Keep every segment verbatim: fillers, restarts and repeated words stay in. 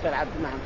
العبد. نعم.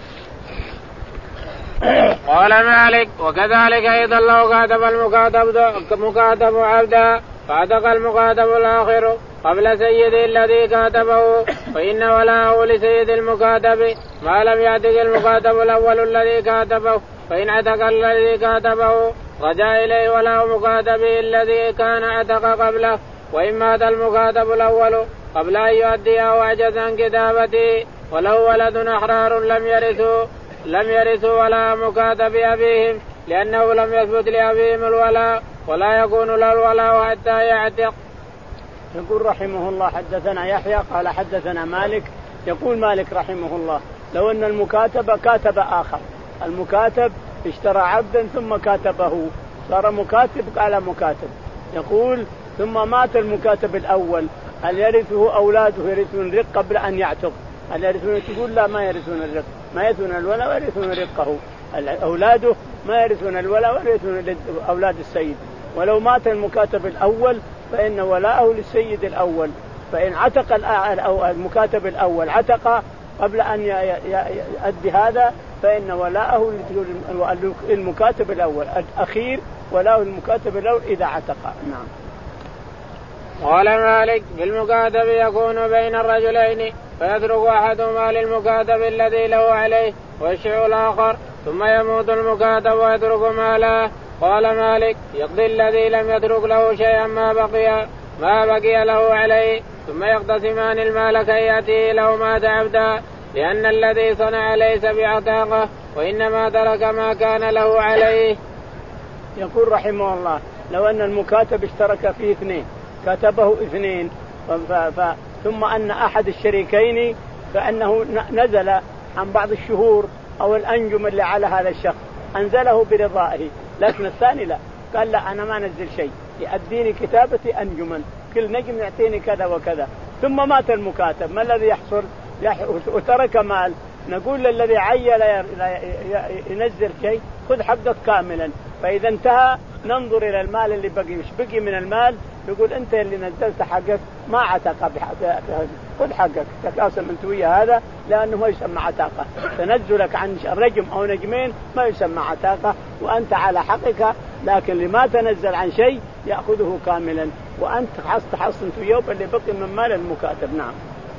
قال مالك وكذلك أيضا لو كاتب المكاتب مكاتب عبدا فعتق المكاتب الآخر قبل سيد الذي كاتبه فإن ولاءه لسيد المكاتب ما لم يعتق المكاتب الأول الذي كاتبه، فإن عتق الذي كاتبه رجع إليه ولاء مكاتبه الذي كان عتق قبله، وإن مات المكاتب الأول قبل أن يؤديه وعجز عن كتابته وله ولد أحرار لم يرثوا لم يرثوا ولا مكاتب أبيهم، لأنه لم يثبت لأبيهم الولاء ولا يكون له الولاء حتى يعتق. يقول رحمه الله حدثنا يحيى قال حدثنا مالك. يقول مالك رحمه الله لو أن المكاتب كاتب آخر، المكاتب اشترى عبدا ثم كاتبه صار مكاتب على مكاتب، يقول ثم مات المكاتب الأول هل يرثه أولاده يرثون الرق قبل أن يعتق؟ هل يرثون؟ تقول لا ما يرثون الرق، ما يرثون الولاء ويرثون رقه، أولاده ما يرثون الولاء ويرثون أولاد السيد. ولو مات المكاتب الأول فإن ولاءه للسيد الأول، فإن عتق المكاتب الأول عتق قبل أن يؤدي هذا فإن ولاءه للمكاتب الأول الأخير ولاءه المكاتب الأول إذا عتق. نعم. قال مالك بالمكاتب يكون بين الرجلين فيترك أحدهما للمكاتب الذي له عليه ويشيع الآخر ثم يموت المكاتب ويترك ماله. قال مالك يقضي الذي لم يترك له شيئا ما بقي ما بقي له عليه ثم يقتسمان المال كي يأتيه له مات عبدا، لأن الذي صنع ليس بعتاقه وإنما ترك ما كان له عليه. يقول رحمه الله لو أن المكاتب اشترك فيه اثنين كتبه اثنين ف... ف... ثم أن أحد الشريكين فأنه نزل عن بعض الشهور أو الأنجم اللي على هذا الشخص أنزله برضائه، لكن الثاني لا، قال لا أنا ما نزل شيء يأديني كتابتي أنجما كل نجم يعطيني كذا وكذا، ثم مات المكاتب ما الذي يحصل؟ وترك مال، نقول للذي عيل ينزل شيء خذ حقك كاملا، فإذا انتهى ننظر إلى المال اللي بقي، مش بقي من المال يقول أنت اللي نزلت حقك ما عتق خذ حقك تقاسم أنت ويا هذا، لأنه ما يسمى عتاقة، تنزلك عن رجم أو نجمين ما يسمى عتاقة وأنت على حقك، لكن لما تنزل عن شيء يأخذه كاملا وأنت حصت حصت أنت وياه اللي بقي من مال المكاتب. نعم.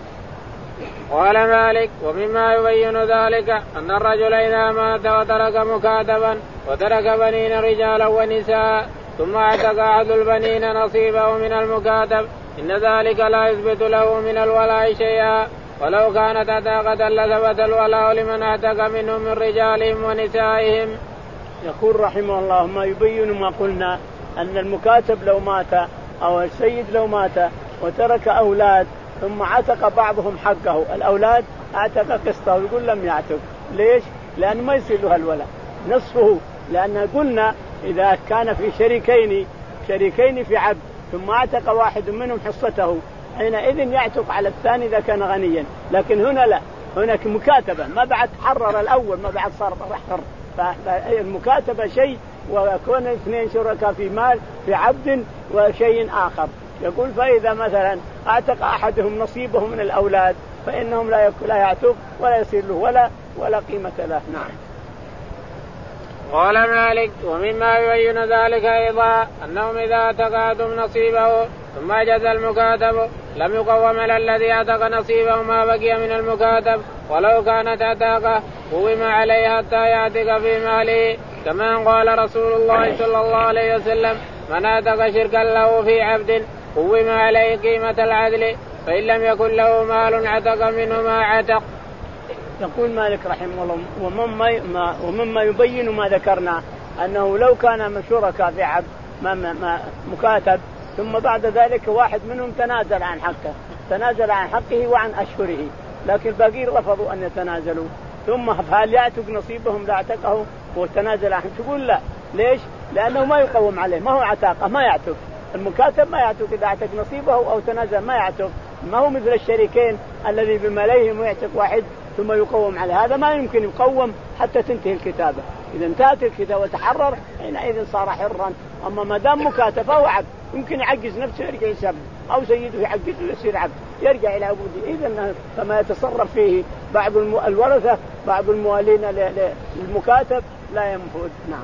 قال مالك ومما يبين ذلك أن الرجل إذا مات وترك مكاتبا وترك بنين رجالا ونساء ثم اعتق أحد البنين نصيبه من المكاتب إن ذلك لا يثبت له من الولاء شيئا، ولو كانت عتاقة لثبت الولاء لمن اعتق منهم من رجالهم ونسائهم. يقول رحمه الله ما يبين ما قلنا أن المكاتب لو مات أو السيد لو مات وترك أولاد ثم عتق بعضهم حقه، الأولاد اعتق قسطه ويقول لم يعتق، ليش؟ لأنه ما يصير له الولاء نصفه، لأن قلنا إذا كان في شريكين شريكين في عبد ثم اعتق واحد منهم حصته حينئذ يعتق على الثاني إذا كان غنيا، لكن هنا لا، هناك مكاتبة ما بعد حرر الأول ما بعد صار حر، فالمكاتبة شيء وكون اثنين شركاء في مال في عبد وشيء آخر. يقول فإذا مثلا اعتق أحدهم نصيبه من الأولاد فإنهم لا لا يعتق ولا يصير له ولا ولا قيمة له. نعم. قال مالك ومما يبين ذلك أيضا أنهم إذا اعتقدوا نصيبه ثم أجاز المكاتب لم يقوم على الذي اعتق نصيبه ما بقي من المكاتب، ولو كانت عتاقة قوم عليه حتى يعتق في ماله، كما قال رسول الله صلى الله عليه وسلم من اعتق شركا له في عبد قوم عليه قيمة العدل، فإن لم يكن له مال عتق منه ما عتق. يقول مالك رحمه الله ومما, ومما يبين ما ذكرنا أنه لو كان شركاء في عبد ما ما مكاتب ثم بعد ذلك واحد منهم تنازل عن حقه تنازل عن حقه وعن أشهره، لكن باقي رفضوا أن يتنازلوا، ثم هل يعتق نصيبهم لا اعتقه وتنازل عنه؟ تقول لا، ليش؟ لأنه ما يقوم عليه، ما هو عتاقة ما يعتق، المكاتب ما يعتق إذا اعتق نصيبه أو تنازل ما يعتق، ما هو مثل الشريكين الذي بماليهم يعتق واحد ثم يقوم عليه، هذا ما يمكن يقوم حتى تنتهي الكتابة، إذا انتهت الكتابة وتحرر حينئذ صار حرا أما ما دام مكاتب فهو عبد، يمكن يعجز نفسه يرجع يسب، أو سيده يعجزه يصير عبد يرجع إلى عبودية. إذا فما يتصرف فيه بعض الورثة بعض الموالين للمكاتب لا ينفذ. نعم.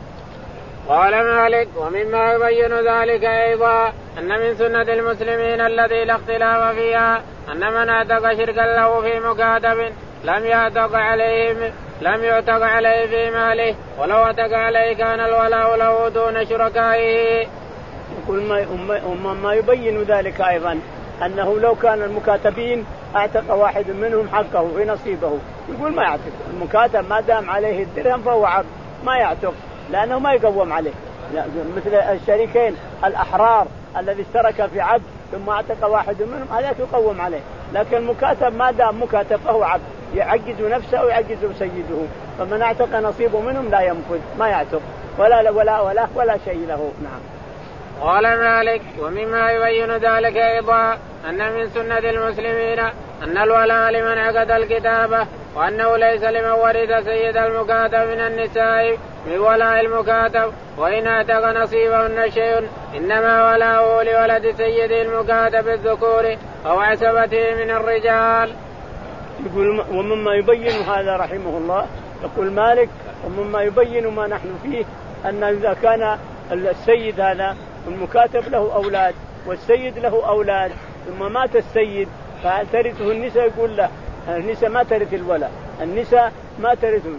قال مالك ومما يبين ذلك أيضا أن من سنة المسلمين الذي لا اختلاف فيها أن من اعتق شركا له في مكاتب لم يعتق عليه لم يعتق عليه في ماله، ولو اعتق عليه كان الولاء له دون شركائه. يقول ما, ما يبين ذلك أيضا أنه لو كان المكاتبين اعتق واحد منهم حقه في نصيبه، يقول ما يعتق المكاتب ما دام عليه الدرهم فهو عبد ما يعتق لأنه ما يقوم عليه. لا مثل الشريكين الأحرار الذي اشترك في عبد ثم اعتق واحد منهم هذا يقوم عليه، لكن المكاتب ما دام مكاتب فهو عبد يعجز نفسه ويعجز سيده، فمن اعتق نصيبه منهم لا ينفذ ما يعتق ولا ولا ولا ولا شيء له. نعم. قال مالك ومما يبين ذلك أيضا أن من سنة المسلمين أن الولاء لمن عقد الكتابة، وأنه ليس لمن ورث سيد المكاتب من النساء من ولاء المكاتب، وإن اعتق نصيبهن شيء إنما ولاؤه لولد سيد المكاتب الذكور أو عصبته من الرجال. يقول ومما يبين هذا رحمه الله، يقول مالك ومما يبين ما نحن فيه أن إذا كان السيد هذا المكاتب له أولاد والسيد له أولاد ثم مات السيد فترثه النساء، يقول لا النساء ما ترث الولاء، النساء ما ترثون،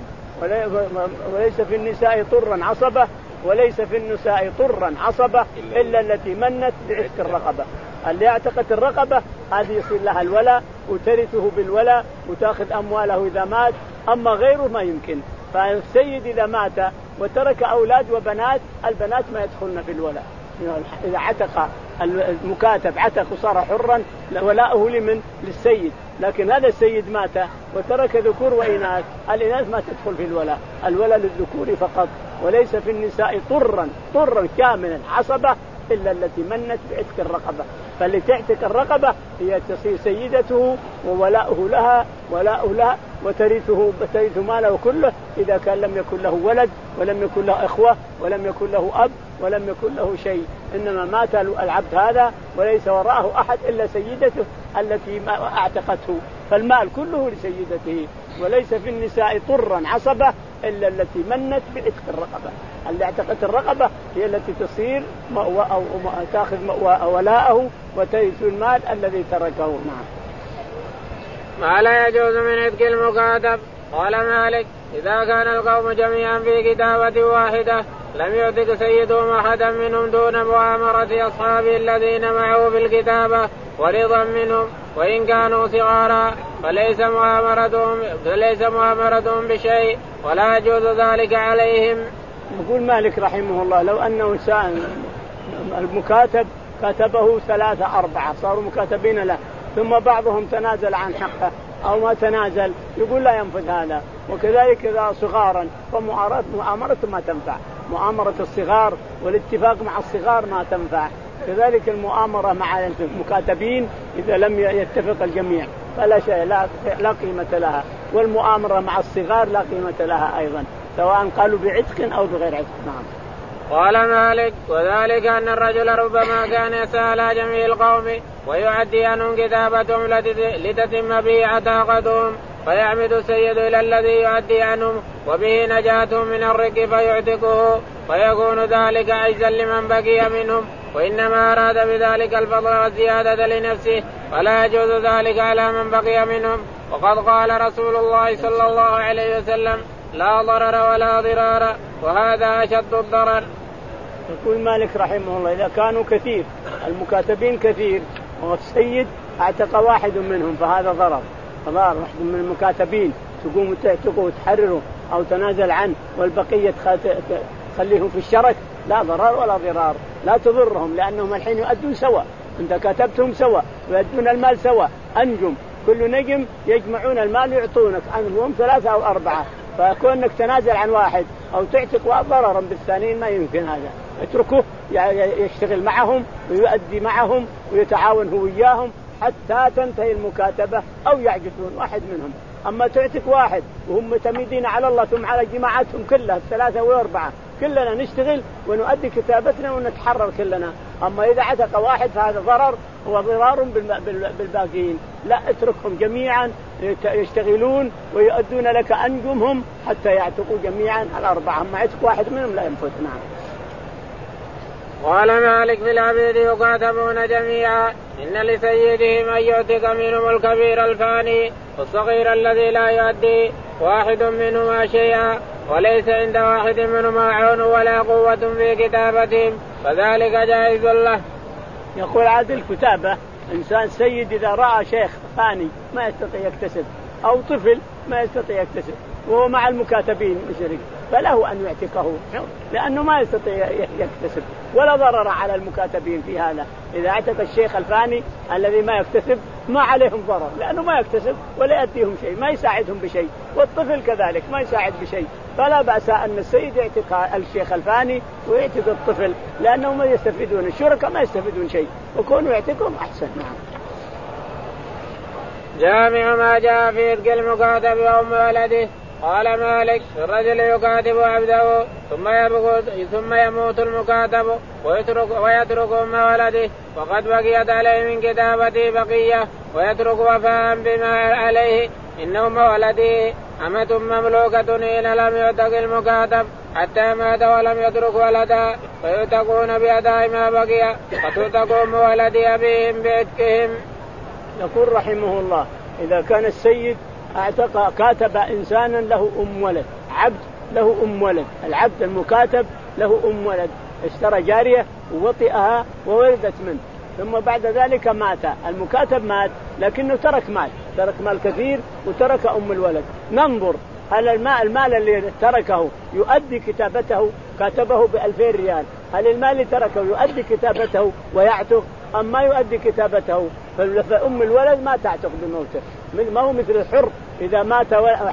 وليس في النساء طرا عصبة وليس في النساء طرا عصبة إلا التي منت بعتق الرقبة. اللي اعتقت الرقبة هذه يصير لها الولاء وترثه بالولاء وتأخذ أمواله إذا مات، أما غيره ما يمكن. فالسيد إذا مات وترك أولاد وبنات البنات ما يدخلن في الولاء. إذا عتق المكاتب عتق وصار حرا ولاؤه لمن للسيد، لكن هذا السيد مات وترك ذكور وإناث الإناث ما تدخل في الولاء، الولاء للذكور فقط، وليس في النساء طرا طرا كاملا عصبة إلا التي منت بعتق الرقبة. فاللي تعتق الرقبة هي تصير سيدته وولاؤه لها ولاؤه لها وترثه ترث ماله كله إذا كان لم يكن له ولد ولم يكن له إخوة ولم يكن له أب ولم يكن له شيء، إنما مات العبد هذا وليس وراءه أحد إلا سيدته التي اعتقته، فالمال كله لسيدته. وليس في النساء طرا عصبة إلا التي منت بعتق الرقبة، اللي اعتقت الرقبة هي التي تصير مأوى أو تأخذ مأوى ولاءه وترث المال الذي تركه. نعم. ما لا يجوز من عتق المكاتب. قال مالك إذا كان القوم جميعا في كتابة واحدة لم يعتق سيدهم أحدا منهم دون مؤامرة أصحابه الذين معه في الكتابة ورضا منهم، وإن كانوا صغارا فليس مؤامرتهم فليس مؤامرتهم بشيء ولا يجوز ذلك عليهم. يقول مالك رحمه الله لو أنه المكاتب كتبه ثلاثة أربعة صاروا مكاتبين له ثم بعضهم تنازل عن حقه أو ما تنازل، يقول لا ينفذ هذا. وكذلك إذا صغارا فمؤامرته ما تنفع، مؤامرة الصغار والاتفاق مع الصغار ما تنفع. كذلك المؤامرة مع المكاتبين إذا لم يتفق الجميع فلا شيء لا, لا قيمة لها، والمؤامرة مع الصغار لا قيمة لها أيضا سواء قالوا بعتق أو بغير عتق. نعم. قال مالك وذلك أن الرجل ربما كان يسأل على جميع القوم ويعدي عنهم كتابتهم لتتم به عتاقتهم، فيعمد السيد إلى الذي يعدي عنهم وبه نجاتهم من الرق فيعتقه، فيكون ذلك عجزا لمن بقي منهم، وإنما أراد بذلك الفضل والزيادة لنفسه، فلا يجوز ذلك على من بقي منهم. وقد قال رسول الله صلى الله عليه وسلم لا ضرر ولا ضرار، وهذا أشد الضرر. يقول مالك رحمه الله إذا كانوا كثير المكاتبين كثير والسيد اعتق واحد منهم فهذا ضرر، ضرر واحد من المكاتبين تقوم تعتقوا وتحرروا أو تنازل عنه والبقية تخليهم في الشرك، لا ضرر ولا ضرار، لا تضرهم لأنهم الحين يؤدون سوا، أنت كتبتهم سوا ويؤدون المال سوا، أنجم كل نجم يجمعون المال يعطونك عنهم ثلاثة أو أربعة، فكونك تنازل عن واحد أو تعتق ضررا بالثانيين ما يمكن هذا، اتركه يشتغل معهم ويؤدي معهم ويتعاون هو وياهم حتى تنتهي المكاتبة أو يعجزون واحد منهم. أما تعتق واحد وهم متميدين على الله ثم على جماعتهم كلها الثلاثة والأربعة كلنا نشتغل ونؤدي كتابتنا ونتحرر كلنا. أما إذا عتق واحد فهذا ضرر وضرار بالباقين، لا اتركهم جميعا يشتغلون ويؤدون لك أنجمهم حتى يعتقوا جميعا الأربعة. أما عتق واحد منهم لا ينفذ. نعم. قال مالك في العبيد يكاتبون جميعا إن لسيدهم أن يعتق منهم الكبير الفاني والصغير الذي لا يؤدي واحد منهما شيئا وليس عند واحد منهما عون ولا قوة في كتابتهم فذلك جائز له. يقول عادل الكتابة إنسان سيد إذا رأى شيخ فاني ما يستطيع يكتسب أو طفل ما يستطيع يكتسب وهو مع المكاتبين مشرك فله أن يعتقه لأنه ما يستطيع يكتسب ولا ضرر على المكاتبين في هذا. إذا اعتق الشيخ الفاني الذي ما يكتسب ما عليهم ضرر لأنه ما يكتسب ولا يأتيهم شيء ما يساعدهم بشيء والطفل كذلك ما يساعد بشيء. فلا بأس أن السيد يعتق الشيخ الفاني ويعتق الطفل لأنهم ما يستفيدون الشركاء ما يستفيدون شيء وكونوا يعتقهم أحسن. نعم. جامع ما جاء في عتق المكاتب وأم ولده. قال مالك الرجل يكاتب عبده ثم ثم يموت المكاتب ويترك ويترك أم ولده وقد بقيت عليه من كتابته بقية ويترك وفاء بما عليه إن أم ولده أمة مملوكة إن لم يعتق المكاتب حتى مات ولم يترك ولدا فيعتقون بأداء ما بقي وتعتق أم ولد أبيهم بعتقهم. يقول رحمه الله إذا كان السيد اعتق كاتب إنسانا له أم ولد عبد له أم ولد العبد المكاتب له أم ولد اشترى جارية ووطئها وولدت منه ثم بعد ذلك مات المكاتب مات لكنه ترك مال ترك مال كثير وترك أم الولد. ننظر هل المال, المال اللي تركه يؤدي كتابته كاتبه بألفين ريال هل المال اللي تركه يؤدي كتابته ويعتق أم ما يؤدي كتابته؟ فأم الولد ما تعتق بموته ما هو مثل الحر إذا مات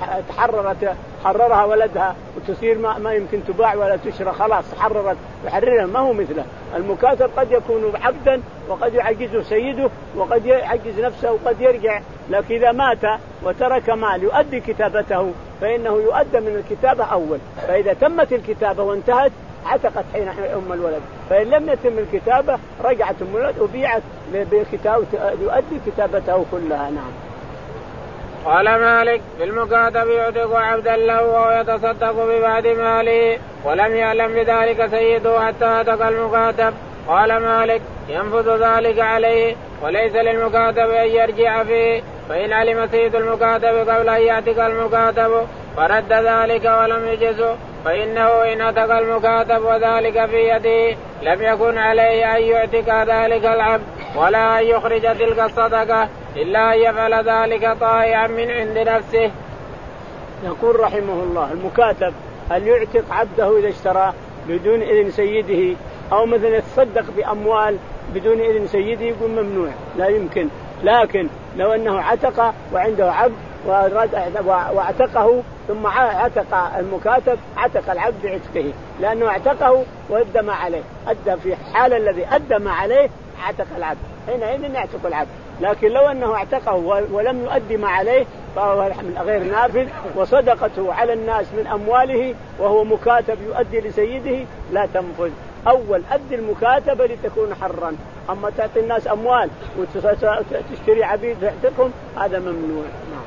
تحررت حررها ولدها وتصير ما, ما يمكن تباع ولا تشرى خلاص حررت وحررها ما هو مثله. المكاتب قد يكون عبدا وقد يعجزه سيده وقد يعجز نفسه وقد يرجع لكن إذا مات وترك مال يؤدي كتابته فإنه يؤدى من الكتابة أول فإذا تمت الكتابة وانتهت عتقت حين أم الولد فإن لم يتم الكتابة رجعت أم الولد وبيعت بكتابة يؤدي كتابته كلها. نعم. قال مالك في المكاتب يعتق عبدا له ويتصدق ببعض ماله ولم يعلم بذلك سيده حتى عتق المكاتب. قال مالك ينفذ ذلك عليه وليس للمكاتب أن يرجع فيه فإن علم سيد المكاتب قبل أن يعتق المكاتب فرد ذلك ولم يجزه فإنه إن عتق المكاتب وذلك في يده لم يكن عليه أن يعتق ذلك العبد ولا أن يخرج تلك الصدقة إلا أن يفعل ذلك طائعا من عند نفسه. يقول رحمه الله المكاتب هل يعتق عبده إذا اشترى بدون إذن سيده أو مثلا يتصدق بأموال بدون إذن سيده يقول ممنوع لا يمكن. لكن لو أنه عتق وعنده عبد واعتقه ثم عتق المكاتب عتق العبد بعتقه لأنه اعتقه وأدى ما عليه أدى في حال الذي أدى ما عليه عتق العبد حينئذ يعتق العبد. لكن لو أنه اعتقه ولم يؤدي ما عليه فهو غير نافذ وصدقته على الناس من أمواله وهو مكاتب يؤدي لسيده لا تنفذ. أول أدي المكاتبة لتكون حرا أما تعطي الناس أموال وتشتري عبيد تعتقهم هذا ممنوع.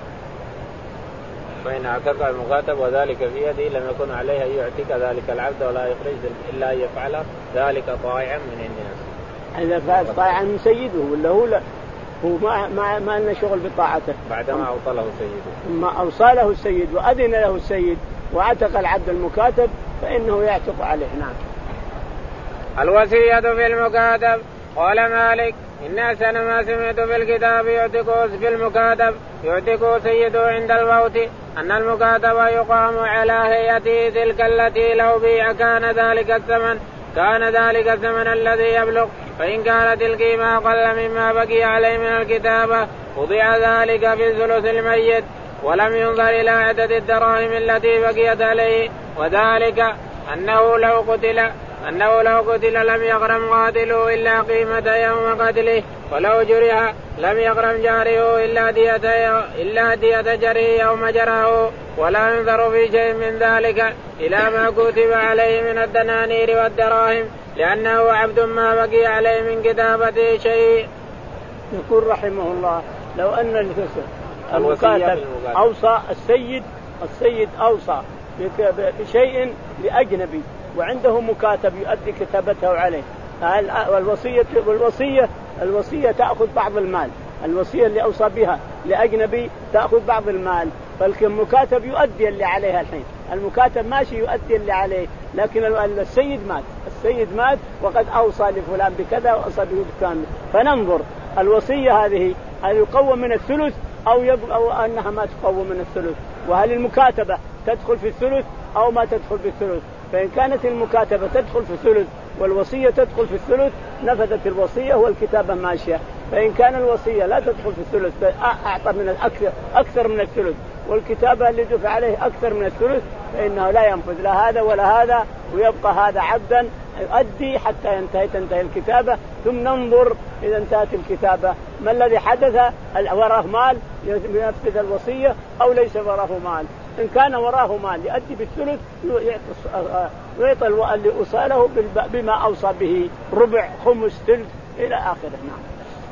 فإن اعتق المكاتب وذلك في يده لم يكن عليه أن يعتق ذلك العبد ولا يخرج إلا أن يفعل ذلك طائعا من الناس. إذا فعل طائعا من سيده ولا هو لا هو ما ما ما لنا شغل بطاعته بعدما أوصله سيده ما أوصله السيد وأذن له السيد وعتق العبد المكاتب فإنه يعتق عليه. نعم. الوصية في المكاتب. قال مالك إن أحسن ما سمعت في الكتاب يعتق في المكاتب يعتق سيده عند الموت أن المكاتب يقام على هيئته تلك التي لو بيع كان ذلك الثمن كان ذلك الثمن الذي يبلغ فإن كانت القيمة أقل مما بقي عليه من الكتابة وضع ذلك في ثلث الميت ولم ينظر إلى عدد الدراهم التي بقيت عليه وذلك أنه لو قتل أنه لو قتل لم يغرم قاتله إلا قيمة يوم قتله ولو جرح لم يغرم جاره إلا دية إلا دية جريه يوم جراه ولا ينظر في شيء من ذلك إلى ما كتب عليه من الدنانير والدراهم لأنه عبد ما بقي عليه من كتابته شيء. يقول رحمه الله لو أن المكاتب أوصى السيد السيد أوصى بشيء لأجنبي وعنده مكاتب يؤدي كتابته عليه والوصية والوصية الوصية تأخذ بعض المال الوصية اللي أوصى بها لأجنبي تأخذ بعض المال فالمكاتب يؤدي اللي عليها الحين المكاتب ماشي يؤدي اللي عليه لكن السيد مات السيد مات وقد أوصى لفلان بكذا وأوصى به بكامل فننظر الوصية هذه هل يقوم من الثلث أو, أو أنها ما تقوم من الثلث وهل المكاتبة تدخل في الثلث أو ما تدخل في الثلث فإن كانت المكاتبة تدخل في الثلث والوصية تدخل في الثلث نفذت الوصية والكتابة ماشية فإن كان الوصية لا تدخل في الثلث فأعطى من الأكثر أكثر من الثلث والكتابة اللي دفع عليه أكثر من الثلث فإنه لا ينفذ لا هذا ولا هذا ويبقى هذا عبدا يؤدي حتى ينتهي تنتهي الكتابة ثم ننظر إذا انتهت الكتابة ما الذي حدث وراه مال ينفذ الوصية أو ليس وراه مال إن كان وراه مال يؤدي بالثلث يعطي اللي أوصاله بما أوصى به ربع خمس ثلث إلى آخره. نعم.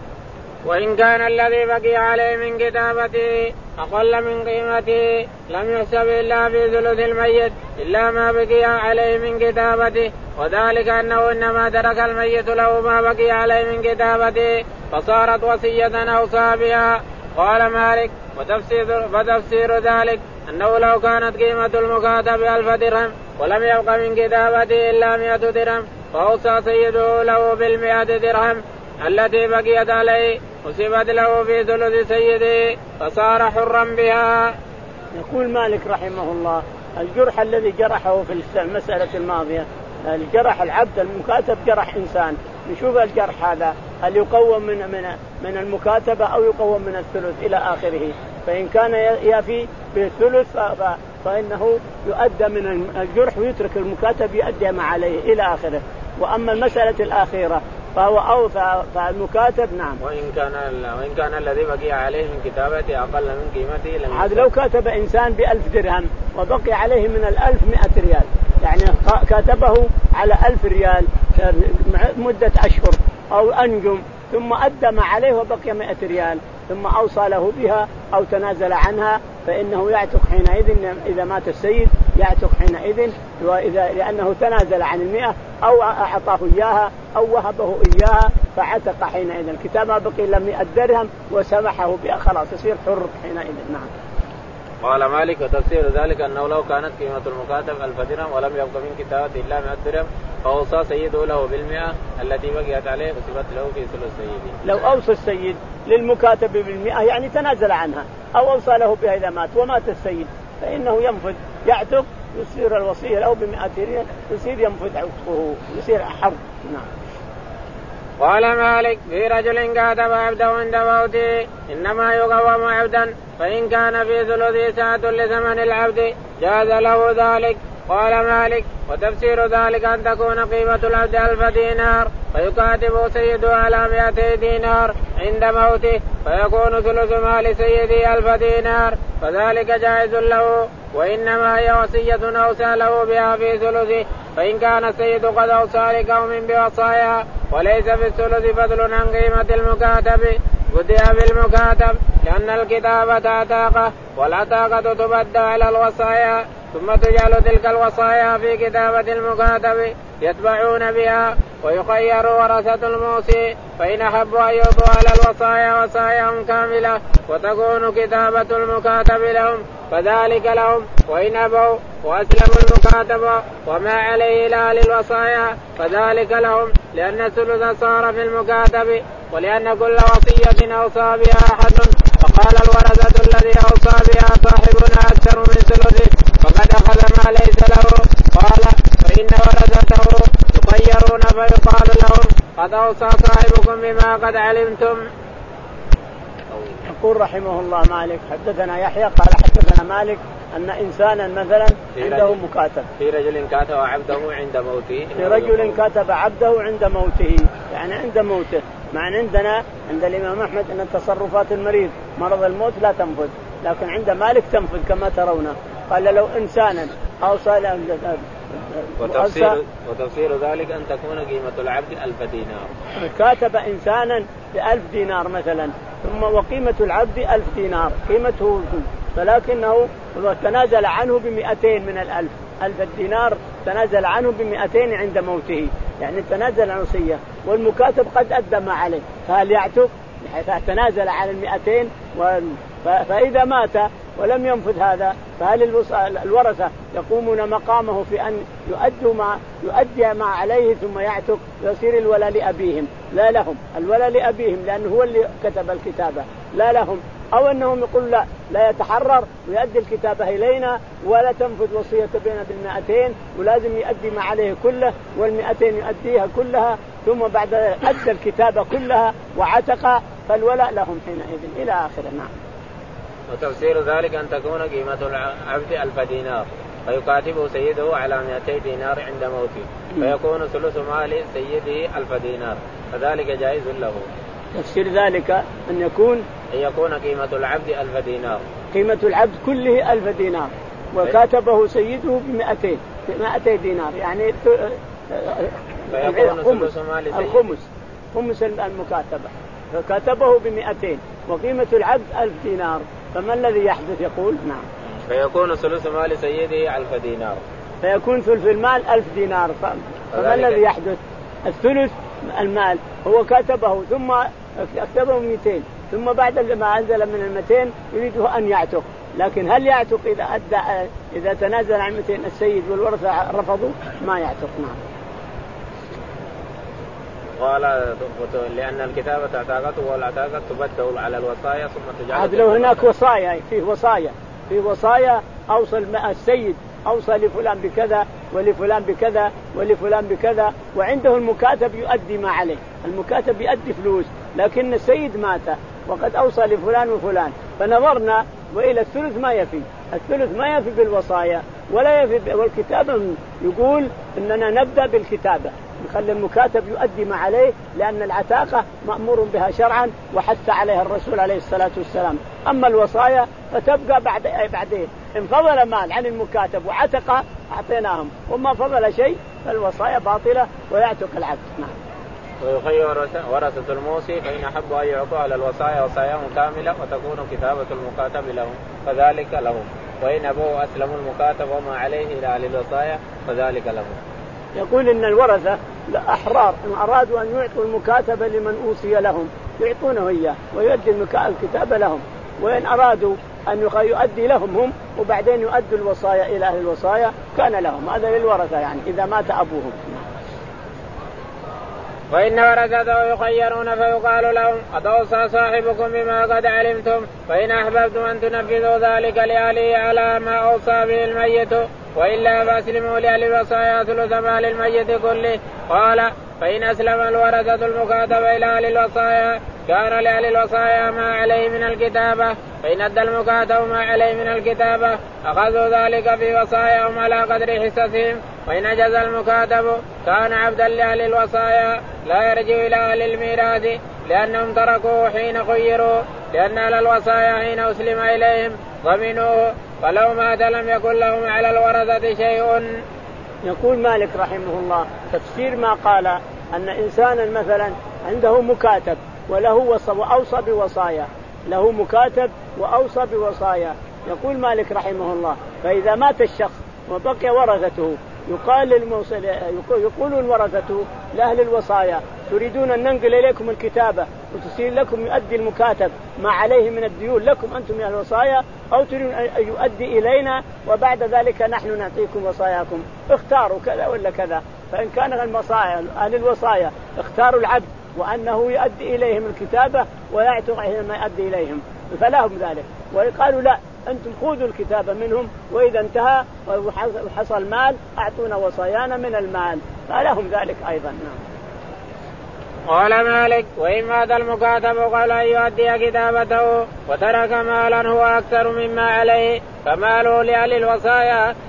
وإن كان الذي بقي عليه من كتابته أقل من قيمته لم يحسب إلا في ثلث الميت إلا ما بقي عليه من كتابته وذلك أنه إنما ترك الميت له ما بقي عليه من كتابته فصارت وصية أوصى بها. قال مالك وتفسير, وتفسير ذلك أنه لو كانت قيمة المكاتب ألف درهم ولم يبق من كتابته إلا مئة درهم فأوصى سيده له بالمئة درهم التي بقيت عليه وسبت له في ثلث سيده فصار حرا بها. يقول مالك رحمه الله الجرح الذي جرحه في المسألة الماضية الجرح العبد المكاتب جرح إنسان نشوف الجرح هذا هل يقوم من من من المكاتبة أو يقوم من الثلث إلى آخره فإن كان يفي بالثلث فإنه يؤدى من الجرح ويترك المكاتب يؤدي ما عليه إلى آخره. وأما المسألة الأخيرة فهو أوفى فالمكاتب نعم. وإن كان وإن كان الذي بقي عليه من كتابته أقل من قيمته هذا لو كاتب إنسان بألف درهم وبقي عليه من الألف مئة ريال يعني كاتبه على ألف ريال مدة أشهر أو أنجم ثم أدى ما عليه وبقي مئة ريال ثم أوصى له بها أو تنازل عنها فإنه يعتق حينئذ إذا مات السيد يعتق حينئذ وإذا لأنه تنازل عن المئة أو أعطاه إياها أو وهبه إياها فعتق حينئذ الكتابة بقي إلا مئة درهم وسمحه بها خلاص يصير حر حينئذ. نعم. قال مالك وتفسير ذلك أنه لو كانت قيمة المكاتب ألف درهم ولم يبق من كتابته إلا مئة درهم فأوصى سيده له بالمئة التي بقيت عليه وسبت له في ثلث سيده. لو أوصى السيد للمكاتب بالمئة يعني تنازل عنها أو أوصى له بها إذا مات ومات السيد فإنه ينفذ يعتق يصير الوصية له بمئة ريال يصير ينفذ عتقه يصير حر. نعم. قال مالك في رجل كاتب عبده عند موته إنما يقوم عبدا فإن كان في ثلثه ساعة لثمن العبد جاز له ذلك. قال مالك وتفسير ذلك أن تكون قيمة العبد ألف دينار فيكاتب سيده على مئتي دينار عند موته فيكون ثلث مال سيده ألف دينار فذلك جائز له وإنما هي وصية أوصى له بها في ثلثه فإن كان السيد قد أوصى لقوم بوصايا وليس في الثلث فضل عن قيمة المكاتب بدأ بالمكاتب لأن الكتابة عتاقة والعتاقة تبدأ على الوصايا ثم تجعل تلك الوصايا في كتابة المكاتب يتبعون بها ويخير ورثة الموصي فإن أحبوا أن يعطوا على الوصايا وصاياهم كاملة وتكون كتابة المكاتب لهم فذلك لهم وإن أبوا وأسلموا المكاتب وما عليه لا للوصايا فذلك لهم لأن الثلث صار في المكاتب ولأن كل وصية أوصى بها أحد فقال الورثة الذي أوصى بها صاحبنا أكثر من ثلثه فقد أخذ ما ليس له. قال فإن ورثته يخيرون فيقال لهم قد أوصى صاحبكم بما قد علمتم. يقول رحمه الله مالك حدثنا يحيى قال حدثنا مالك أن إنسانا مثلا عنده مكاتب. في رجل كاتب عبده عند موته. في رجل كاتب عبده عند موته، يعني عند موته. معنى عندنا عند الإمام أحمد أن تصرفات المريض مرض الموت لا تنفذ، لكن عند مالك تنفذ كما ترون. قال لو إنسانا أوصى له. وتفسير, وتفسير ذلك أن تكون قيمة العبد ألف دينار. كاتب إنسانا بألف دينار مثلا، ثم وقيمة العبد ألف دينار قيمته، فلكنه تنازل عنه بمئتين من الألف. ألف الدينار تنازل عنه بمئتين عند موته، يعني تنازل عن وصية، والمكاتب قد أدى ما عليه، فهل يعتق؟ تنازل عن المئتين و... فإذا مات ولم ينفذ هذا فهل الورثة يقومون مقامه في أن يؤدوا ما يؤدي ما عليه ثم يعتق؟ يصير الولاء لأبيهم، لا لهم، الولاء لأبيهم لأنه هو اللي كتب الكتابة، لا لهم. أو أنهم يقول لا لا يتحرر ويؤدي الكتابة إلينا ولا تنفذ وصية بيننا بالمئتين، ولازم يؤدي ما عليه كله، والمئتين يؤديها كلها، ثم بعد أدى الكتابة كلها وعتق، فالولاء لهم حينئذ إلى آخره. نعم. وتفسير ذلك أن تكون قيمة العبد ألف دينار فيكاتبه سيده على مئتي دينار عند موته، فيكون ثلث مال سيده ألف دينار، فذلك جائز له. تفسير ذلك أن يكون أن يكون قيمة العبد ألف دينار، قيمة العبد كله ألف دينار، وكاتبه سيده بمئتين مئتي دينار، يعني فيكون ثلث مال سيده الخمس خمس المكاتبة، فكاتبه بمئتين وقيمة العبد ألف دينار، فما الذي يحدث؟ يقول نعم. فيكون ثلث مال سيده ألف دينار، فيكون ثلث المال ألف دينار، فما الذي يحدث؟ الثلث المال هو كاتبه ثم كتبه مئتين، ثم بعد ما أنزل من المئتين يريده أن يعتق، لكن هل يعتق إذا أدى إذا تنازل عن مئتين السيد والورثة رفضوا؟ ما يعتق. نعم. قال لأن الكتابة اعتاقته والعتاقة تبدل على الوصايا ثم تجعل. لو هناك وصايا، فيه وصايا فيه وصايا أوصى السيد أوصى لفلان بكذا ولفلان بكذا ولفلان بكذا، وعنده المكاتب يؤدي ما عليه، المكاتب يؤدي فلوس، لكن السيد مات وقد أوصى لفلان وفلان، فنظرنا وإلى الثلث ما يفي، الثلث ما يفي بالوصايا ولا يفي، والكتابة يقول إننا نبدأ بالكتابة، نخلي المكاتب يؤدي ما عليه، لأن العتاقة مأمور بها شرعا وحث عليها الرسول عليه الصلاة والسلام. أما الوصايا فتبقى بعد بعدين، إن فضل مال عن المكاتب وعتق أعطيناهم، وما فضل شيء فالوصايا باطلة ويعتق العبد. نعم. ويخير ورثة الموصي فإن أحبوا أن يعطوا على الوصايا وصاياهم كاملة وتكون كتابة المكاتب لهم فذلك لهم، وإن أبوا أسلموا المكاتب وما عليه إلى أهل الوصايا فذلك لهم. يقول إن الورثة أحرار إن أرادوا أن يعطوا المكاتبة لمن أوصي لهم يعطونه إياه ويؤدي الكتابة لهم، وإن أرادوا أن يؤدي لهم هم وبعدين يؤدوا الوصايا إلى أهل الوصايا كان لهم، هذا للورثة يعني إذا مات أبوهم. وإن ورثته يخيرون فيقال لهم أتوصى صاحبكم بما قد علمتم، فإن أحببتم أن تنفذوا ذلك لأهله على ما أوصى به الميت، وإلا فأسلموا لأهل الوصايا ثلث مال الميت كله. قال فإن أسلم الورثة المكاتب إلى أهل الوصايا كان لأهل الوصايا ما عليه من الكتابة، فإن أدى المكاتب ما عليه من الكتابة أخذوا ذلك في وصاياهم على قدر حصتهم، وإن أجاز المكاتب كان عبدا لأهل الوصايا لا يرجع إلى أهل الميراث لأنهم تركوه حين خيروا، لأن أهل الوصايا حين أسلم إليهم ضمنوه، فلو مات لم يكن لهم على الورثة شيء. يقول مالك رحمه الله تفسير ما قال أن إنسانا مثلا عنده مكاتب وله وصى وأوصى بوصايا، له مكاتب وأوصى بوصايا، يقول مالك رحمه الله فإذا مات الشخص وبقي ورثته يقال للموصل يقولون ورثته لأهل الوصايا تريدون أن ننقل إليكم الكتابة وتصير لكم يؤدي المكاتب ما عليه من الديون لكم أنتم يا الوصايا، أو تريدون أن يؤدي إلينا وبعد ذلك نحن نعطيكم وصاياكم، اختاروا كذا ولا كذا. فإن كان الوصايا أهل الوصايا اختاروا العبد وأنه يؤدي إليهم الكتابة ويعتق ما يؤدي إليهم فلهم ذلك، وقالوا لا أنتم خذوا الكتابة منهم وإذا انتهى وحصل مال أعطونا وصايانا من المال فلهم ذلك أيضا. نعم. قال مالك وإن مات المكاتب قال أن يؤدي كتابته وترك مالا هو أكثر مما عليه فماله لأهل الوصايا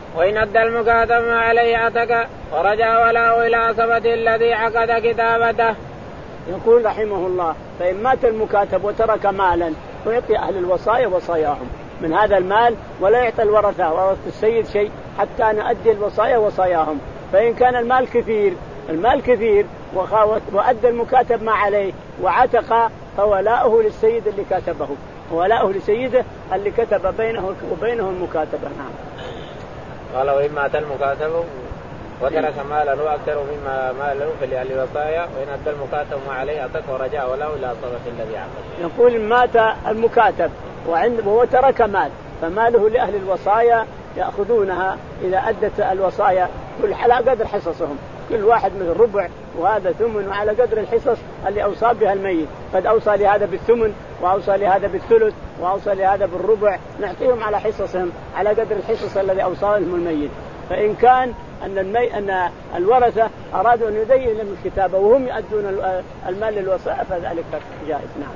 وإن أدى المكاتب ما عليه عتق ورجع وله إلى عصبة الذي عقد كتابته. يقول رحمه الله فإن مات المكاتب وترك مالا فيعطي أهل الوصايا وصاياهم من هذا المال ولا يعطي الورثة ورثة السيد شيء حتى نؤدي الوصايا وصاياهم. فإن كان المال كثير المال كثير وأدى المكاتب ما عليه وعتق فولاؤه للسيد اللي كاتبه ولاؤه لسيده اللي كتب بينه وبينه المكاتبة. نعم. قال وإن مات المكاتب وترك مالا وأكثر مما ماله فلأهل الوصايا وإن أدى المكاتب ما عليه عتق ورجع وله إلى عصبة الذي عقد. يقول مات المكاتب وهو ترك مال فماله لأهل الوصايا يأخذونها إذا أدت الوصايا كل على قدر حصصهم كل واحد من الربع وهذا ثمن وعلى قدر الحصص اللي أوصى بها الميت. قد أوصى لهذا بالثمن وأوصى لهذا بالثلث وأوصى لهذا بالربع نعطيهم على حصصهم على قدر الحصص الذي أوصاهم الميت. فإن كان أن المي أن الورثة أرادوا أن يدين لهم الكتابة وهم يؤدون المال للوصايا فذلك جائز. نعم.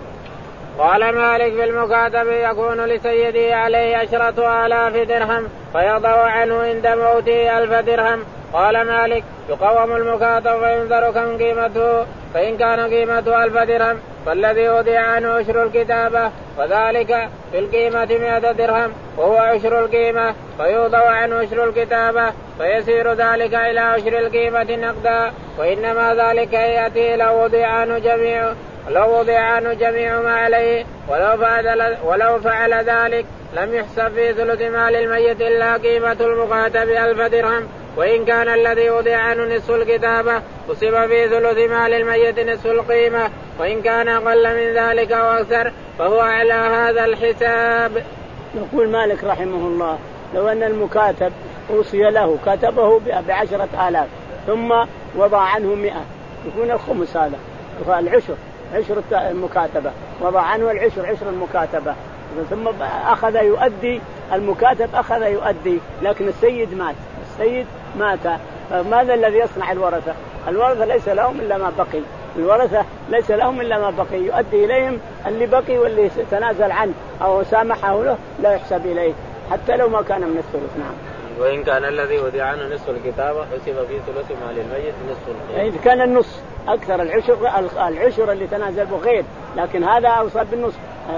قال مالك في المكاتب يكون لسيده عليه عشرة آلاف درهم فيضع عنه عند موته ألف درهم. قال مالك يقوم المكاتب وينظر كم قيمته فإن كان قيمته ألف درهم فالذي وضع عنه عشر الكتابة وذلك في القيمة مئة درهم وهو عشر القيمة فيوضع عنه عشر الكتابة فيصير ذلك إلى عشر القيمة نقدا. وإنما ذلك يأتي لو وضع عنه جميع لو وضع عنه جميع ما عليه ولو فعل, ولو فعل ذلك لم يحسب في ثلث مال الميت إلا قيمة المكاتب ألف درهم. وإن كان الذي وضع عنه نصف الكتابة حسب في ثلث مال الميت نصف القيمة وإن كان أقل من ذلك وأكثر فهو على هذا الحساب. يقول مالك رحمه الله لو أن المكاتب أوصي له كتبه بعشرة آلاف ثم وضع عنه مئة يكون الخمس هذا العشر عشر المكاتبة وضع عنه العشر عشر المكاتبة ثم أخذ يؤدي المكاتب أخذ يؤدي لكن السيد مات السيد مات فماذا الذي يصنع الورثة؟ الورثة ليس لهم إلا ما بقي الورثة ليس لهم إلا ما بقي يؤدي إليهم اللي بقي واللي تنازل عنه أو سامحه له لا يحسب إليه حتى لو ما كان من الثلث. نعم. وإن كان الذي وضع عنه نصف الكتابة حسب في ثلث مال الميت نصف القيمة. إذا كان النص أكثر العشر العشر اللي تنازل بغير لكن هذا أوصى بالنص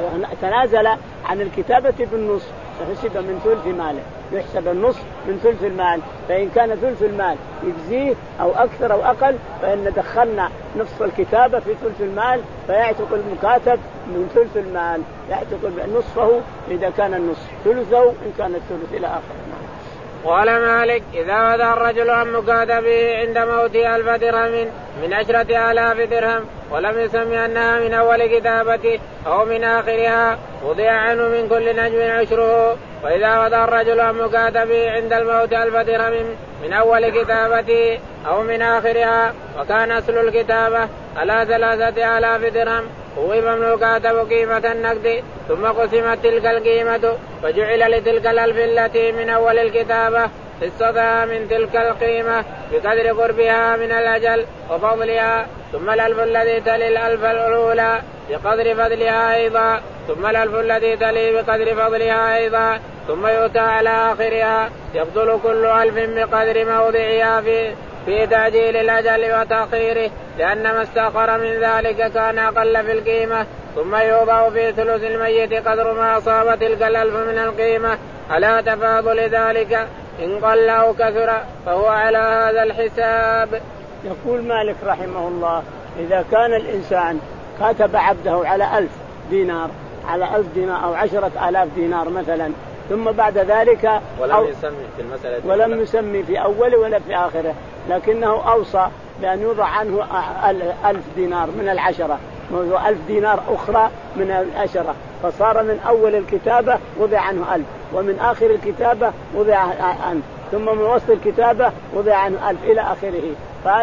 تنازل عن الكتابة بالنص فحسب من ثلث ماله يحسب النص من ثلث المال. فإن كان ثلث المال يجزيه أو أكثر أو أقل فإن دخلنا نصف الكتابة في ثلث المال فيعتق المكاتب من ثلث المال يعتق نصفه إذا كان النصف ثلثه إن كان الثلث إلى آخره. قال مالك إذا وضع الرجل عن مكاتبه عند موته ألف درهم من عشرة آلاف درهم ولم يسمي أنها من أول كتابته أو من آخرها وضع عنه من كل نجم عشره. وإذا وضع الرجل عن مكاتبه عند الموت ألف درهم من أول كتابته أو من آخرها وكان أصل الكتابة على ثلاثة آلاف درهم ووهب المكاتب قيمة النقد ثم قسمت تلك القيمة فجعل لتلك الألف التي من أول الكتابة حصتها من تلك القيمة بقدر قربها من الأجل وفضلها ثم الألف الذي تلي الألف الأولى بقدر فضلها أيضا ثم الألف الذي تلي بقدر فضلها أيضا ثم يؤتى على آخرها يفضل كل ألف بقدر موضعها في في تعجيل الأجل وتأخيره لأن ما استأخر من ذلك كان أقل في القيمة ثم يوضع في ثلث الميت قدر ما أصاب تلك الألف من القيمة على تفاضل ذلك إن قل أو كثر فهو على هذا الحساب. يقول مالك رحمه الله إذا كان الإنسان كاتب عبده على ألف دينار على ألف دينار أو عشرة آلاف دينار مثلا ثم بعد ذلك ولم يسمي في المسألة ولم يسمي في أوله ولا في آخره لكنه أوصى بأن يوضع عنه ألف دينار من العشرة ألف دينار أخرى من العشرة فصار من أول الكتابة وضع عنه ألف ومن آخر الكتابة وضع عنه ثم من وسط الكتابة وضع عنه ألف إلى آخره.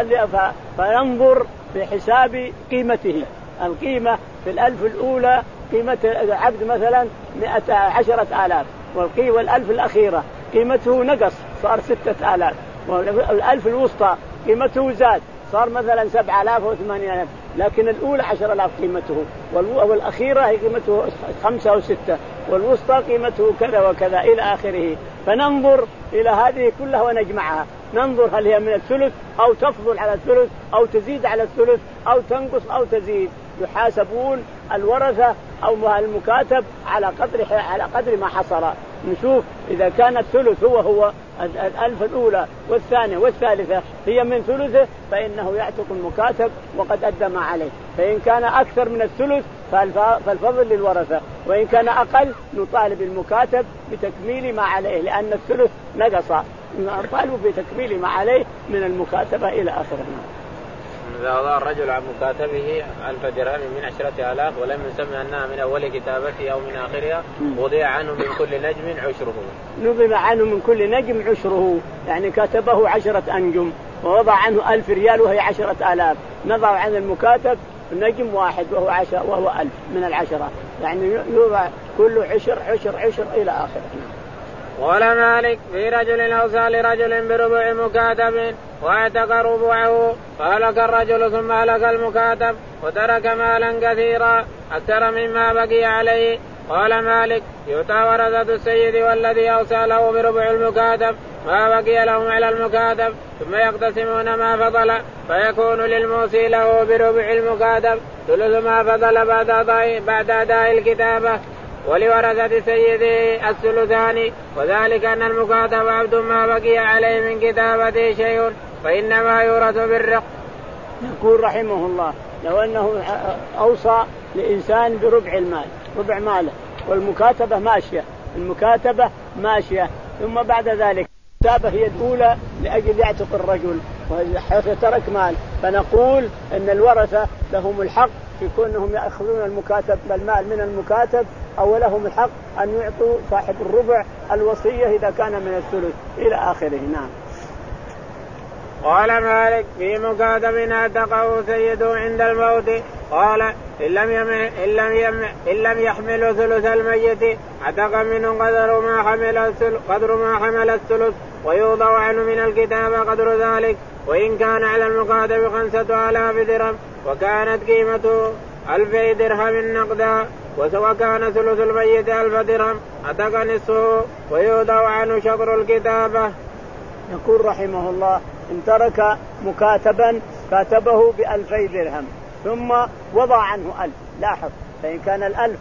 فينظر بحساب قيمته القيمة في الألف الأولى قيمة العبد مثلا مئة عشرة آلاف والألف الأخيرة قيمته نقص صار ستة آلاف والألف الوسطى قيمته زاد صار مثلا سبعة آلاف وثمانية آلاف لكن الأولى عشر آلاف قيمته والأخيرة هي قيمته خمسة أو ستة والوسطى قيمته كذا وكذا إلى آخره. فننظر إلى هذه كلها ونجمعها، ننظر هل هي من الثلث أو تفضل على الثلث أو تزيد على الثلث أو تنقص أو تزيد. يحاسبون الورثة أو المكاتب على قدر على قدر ما حصل. نشوف إذا كان الثلث هو هو الألف الأولى والثانية والثالثة هي من ثلثه فإنه يعتق المكاتب وقد أدى ما عليه. فإن كان أكثر من الثلث فالفضل للورثة، وإن كان أقل نطالب المكاتب بتكميل ما عليه لأن الثلث نقص، نطالب بتكميل ما عليه من المكاتبة إلى آخره. إذا وضع الرجل عن مكاتبه ألف درهم من عشرة آلاف ولم يسمى أنها من أول كتابته أو من آخرها وضع عنه من كل نجم عشره. نضع عنه من كل نجم عشره، يعني كتبه عشرة أنجم ووضع عنه ألف ريال وهي عشرة آلاف، نضع عن المكاتب نجم واحد وهو عشرة وهو ألف من العشرة، يعني يوضع كل عشر عشر عشر إلى آخره. قال مالك في رجل أوصى لرجل بربع مكاتب واعتق ربعه فهلك الرجل ثم هلك المكاتب وترك مالا كثيرا أكثر مما بقي عليه. قال مالك يؤتى ورثة السيد والذي أوصى له بربع المكاتب ما بقي لهم على المكاتب ثم يقتسمون ما فضل فيكون للموصي له بربع المكاتب ثلث ما فضل بعد أداء الكتابة ولورثة سيده الثلثان، وذلك أن المكاتب عبد ما بقي عليه من كتابته شيء فإنما يورث بالرق. يقول رحمه الله لو أنه أوصى لإنسان بربع المال ربع ماله والمكاتبة ماشية، المكاتبة ماشية ثم بعد ذلك الكتابة هي الأولى لأجل يعتق الرجل وحيث ترك مال، فنقول أن الورثة لهم الحق في كونهم يأخذون المكاتب المال من المكاتب أو لهم الحق أن يعطوا صاحب الربع الوصية إذا كان من الثلث إلى آخره. نعم. قال مالك في مكاتب اعتقه سيده عند الموت قال إن لم يمن إن لم يمن إن لم يحمل ثلث الميت اعتق منه قدر ما حمل الثلث قدر ما حمل الثلث ويوضع عنه من الكتابة قدر ذلك، وإن كان على المكاتب خمسة آلاف درهم وكانت قيمته ألف درهم نقدا وكان ثلث الميت ألف درهم اعتق نصفه ويوضع عنه شطر الكتابة. يقول رحمه الله إن ترك مكاتبا كاتبه بألفي درهم ثم وضع عنه ألف، لاحظ فإن كان الألف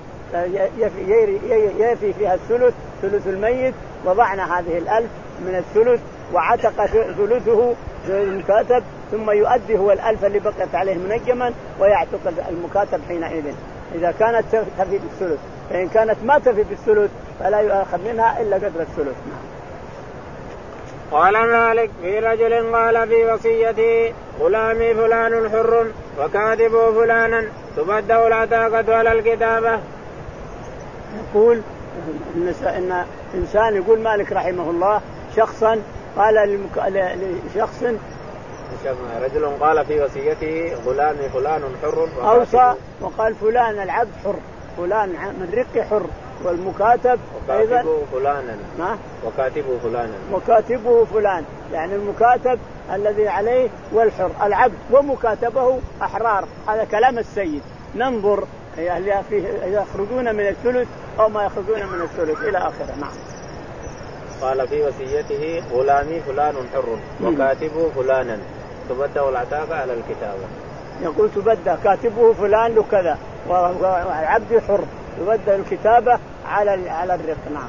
يفي فيها الثلث ثلث الميت وضعنا هذه الألف من الثلث وعتق ثلثه المكاتب ثم يؤدي هو الألف اللي بقيت عليه منجما ويعتق المكاتب حينئذ إذا كانت تفي بالثلث، فإن كانت ما تفي بالثلث فلا يؤخذ منها إلا قدر الثلث. قال مالك في رجل قال في وصيته غلامي فلان حر وكاتبه فلانا تبدأ العتاقة على الكتابة. يقول إن إنسان يقول مالك رحمه الله شخصا قال لشخص رجل قال في وصيته غلامي فلان حر أوصى وقال فلان العبد حر فلان من رق حر والمكاتب وكاتبه فلانا ما وكاتبه فلانا وكاتبه فلان يعني المكاتب الذي عليه والحر العبد ومكاتبه أحرار. هذا كلام السيد، ننظر هل يخرجون من الثلث أو ما يخرجون من الثلث إلى آخره. نعم. قال في وصيته غلامي فلان حر وكاتبه فلانا تبدأ العتاقة على الكتابة. يقول تبدأ كاتبه فلان له كذا والعبد حر تبدأ الكتابة على على الرق. نعم.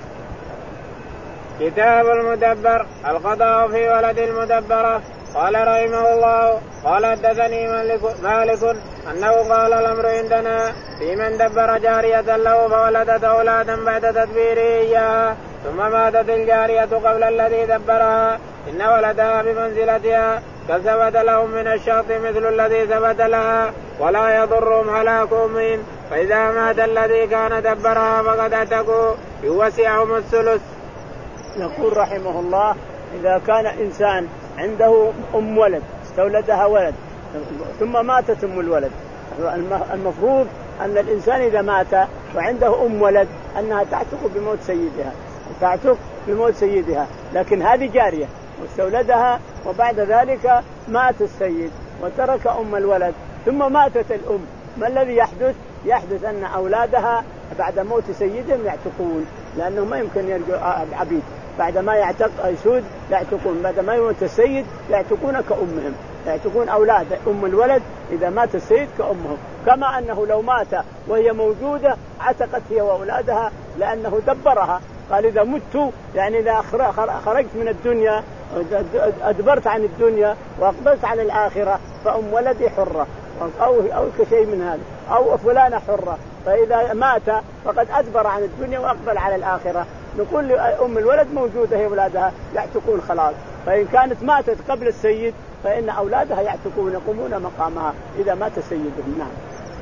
كتاب المدبر القضاء في ولد المدبرة. قال رحمه الله قال حدثني مالك أنه قال الأمر عندنا في من دبر جارية له فولدت أولادا بعد تدبيره إياها ثم ماتت الجارية قبل الذي دبرها إن ولدها بمنزلتها كثبت لهم من الشرط مثل الذي ثبت لها ولا يضرهم هلاك أمهم، فإذا مات الذي كان دبرها فقد اعتقوا يوسعهم الثلث. يقول رحمه الله إذا كان إنسان عنده أم ولد استولدها ولد ثم ماتت أم الولد، المفروض أن الإنسان إذا مات وعنده أم ولد أنها تعتق بموت سيدها تعتق بموت سيدها، لكن هذه جارية واستولدها وبعد ذلك مات السيد وترك أم الولد ثم ماتت الأم، ما الذي يحدث؟ يحدث أن أولادها بعد موت سيدهم يعتقون، لأنه ما يمكن يرجع عبيد بعد ما يعتق يسود يعتقون، بعد ما يموت السيد يعتقون كأمهم، يعتقون أولاد أم الولد إذا مات السيد كأمهم، كما أنه لو مات وهي موجودة عتقت هي وأولادها لأنه دبرها. قال إذا مت يعني إذا خرجت من الدنيا أدبرت عن الدنيا وأقبلت على الآخرة فأم ولدي حرة أو أو كشيء من هذا، أو فلانة حرة، فإذا مات فقد أدبر عن الدنيا وأقبل على الآخرة. نقول أم الولد موجودة هي أولادها يعتقون خلاص، فإن كانت ماتت قبل السيد فإن أولادها يعتقون يقومون مقامها إذا مات سيدهم. نعم.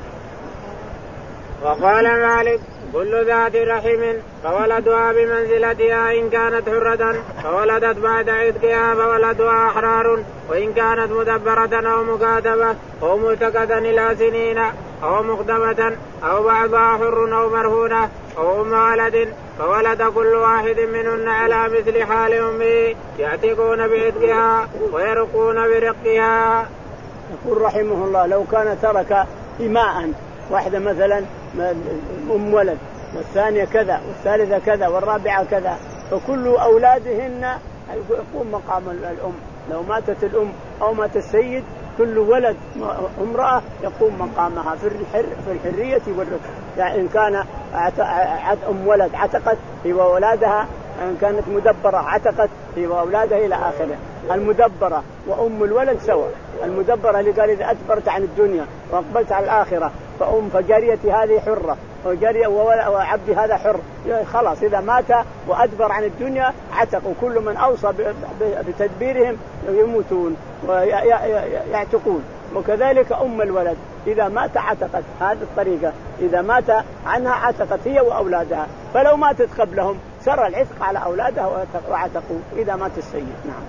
وقال مالك كل ذات رحم فولدها بمنزلتها إن كانت حرة فولدت بعد عتقها فولدها أحرار، وإن كانت مدبرة أو مكاتبة أو معتقة إلى سنين أو مخدمة أو بعضها حر أو مرهونة أو أم ولد فولد كل واحد منهن على مثل حال أمه يعتقون بعتقها ويرقون برقها. يقول رحمه الله لو كان ترك إماء، واحدة مثلا أم ولد والثانية كذا والثالثة كذا والرابعة كذا، فكل أولادهن يقوم مقام الأم. لو ماتت الأم أو مات السيد كل ولد امرأة يقوم مقامها في الحر في الحرية والرق. يعني إن كان أم ولد عتقت هي وأولادها، إن كانت مدبرة عتقت هي وأولادها إلى آخره. المدبرة وأم الولد سواء. المدبرة اللي قال إذا أدبرت عن الدنيا وأقبلت على الآخرة فأم فجاريتي هذه حرة وجارية وعبدي هذا حر، خلاص إذا مات وأدبر عن الدنيا عتق، وكل من أوصى بتدبيرهم يموتون ويعتقون. وكذلك أم الولد إذا مات عتقت، هذه الطريقة إذا مات عنها عتقت هي وأولادها، فلو ماتت قبلهم سر العتق على أولادها وعتقوا إذا مات السيد. نعم.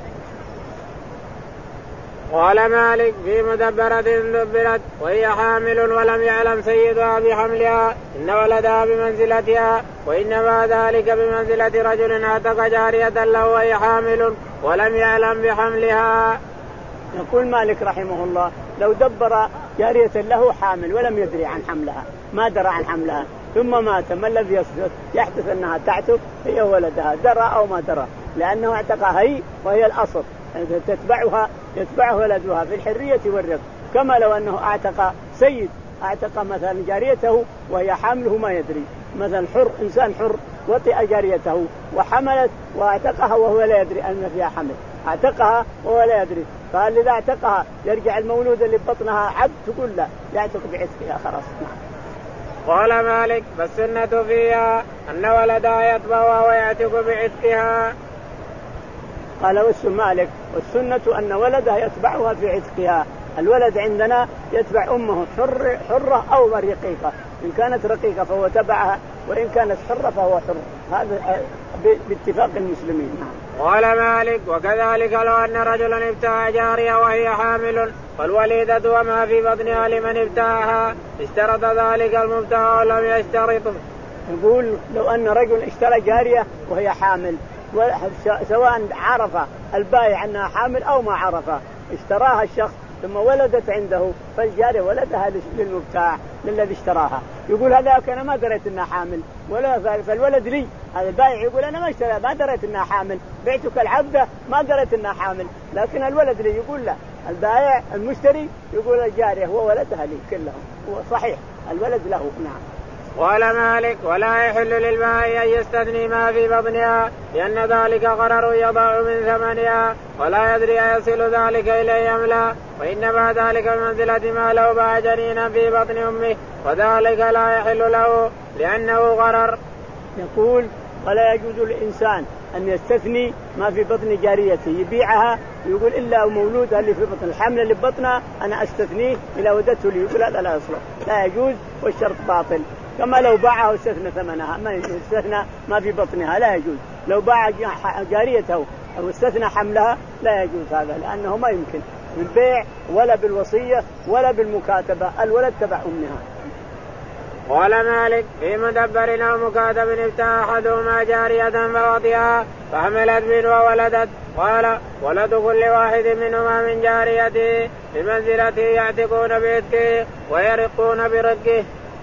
قال مالك في مدبرة دبرت وهي حامل ولم يعلم سيدها بحملها إن ولدها بمنزلتها، وإنما ذلك بمنزلة رجل أعتق جارية له وهي حامل ولم يعلم بحملها. يقول مالك رحمه الله لو دبر جارية له حامل ولم يدري عن حملها، ما درى عن حملها ثم مات، ما الذي يصدق؟ يحدث أنها تعتق هي ولدها درى أو ما درى، لأنه اعتقها هي وهي الأصل، تتبعها يتبعه ولدها في الحرية والرق. كما لو أنه اعتق سيد اعتق مثلا جاريته وهي حامله ما يدري، مثلا حر إنسان حر وطئ جاريته وحملت واعتقها وهو لا يدري أن فيها حمل، اعتقها وهو لا يدري، فهل إذا اعتقها يرجع المولود اللي بطنها عبد؟ تقول لا، يعتق بعتقها خلاص. قال مالك فالسنة فيها أن ولدها يتبعها ويعتق بعتقها. قال وسم مالك والسنة أن ولدها يتبعها في عتقها. الولد عندنا يتبع أمه حر حرة أو رقيقة، إن كانت رقيقة فهو تبعها، وإن كانت حرة فهو حر، هذا باتفاق المسلمين. قال مالك وكذلك لو أن رجلا ابتاع جارية وهي حامل فالوليدة وما في بطنها لمن ابتاعها اشترط ذلك المبتاع ولم يشترط. يقول لو أن رجل اشترى جارية وهي حامل، سواء عرف البائع أنها حامل أو ما عرفها، اشتراها الشخص ثم ولدت عنده فالجارية ولدها للمبتاع للذي اشتراها، يقول هذاك أنا ما دريت أنها حامل ولا فالولد لي. هذا البائع يقول أنا ما اشترى ما دريت أنها حامل، بعتك العبدة ما دريت أنها حامل، لكن الولد لي. يقول لا، البائع المشتري يقول الجارية هو ولدها لي كلهم، هو صحيح الولد له. نعم. قال مالك ولا يحل للبائع أن يستثني ما في بطنها لأن ذلك قرر يضع من ثمنها ولا يدري يصل ذلك إليه أم لا، وإنما ذلك بمنزلة ما لو باع جنينا في بطن أمه وذلك لا يحل له لأنه قرر. يقول ولا يجوز للإنسان أن يستثني ما في بطن جاريته يبيعها، يقول إلا مولودها اللي في بطن الحمل اللي بطنها أنا أستثنيه إلى ودته لي، يقول هذا لا يصلح، لا يجوز والشرط باطل. كما لو باعها واستثنى ثمنها، ما يستثنى ما في بطنها لا يجوز. لو باع جاريته أو استثنى حملها لا يجوز هذا، لأنه ما يمكن بالبيع ولا بالوصية ولا بالمكاتبة، الولد تبع أمها. قال مالك في مدبر أو مكاتب ابتاع أحدهما جارية فوطئها فحملت منه وولدت، قال ولد كل واحد منهما من جاريته بمنزلته يعتقون بعتقه ويرقون برقه.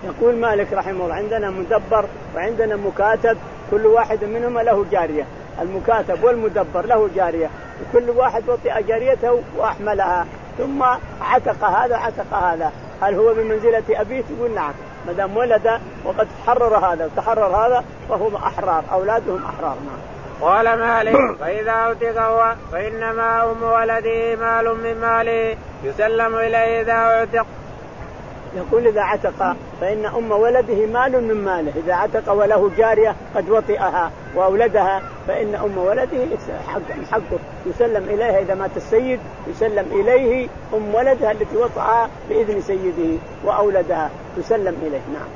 يقول مالك رحمه الله عندنا مدبر وعندنا مكاتب، كل واحد منهما له جارية. المكاتب والمدبر له جارية، وكل واحد وطئ جاريته وأحملها ثم عتق هذا عتق هذا. هل هو بمنزلة أبيه؟ تقول نعم، ما دام ولد وقد تحرر هذا وتحرر هذا فهم أحرار، أولادهم أحرار. نعم. قال مالك فإذا أعتق هو فإنما أم ولده مال من ماله يسلم إليه إذا أعتق. يقول إذا عتق فإن أم ولده مال من ماله، إذا عتق وله جارية قد وطئها وأولدها فإن أم ولده حقه يسلم إليها. إذا مات السيد يسلم إليه أم ولدها التي وطئها بإذن سيده وأولدها تسلم إليه. نعم.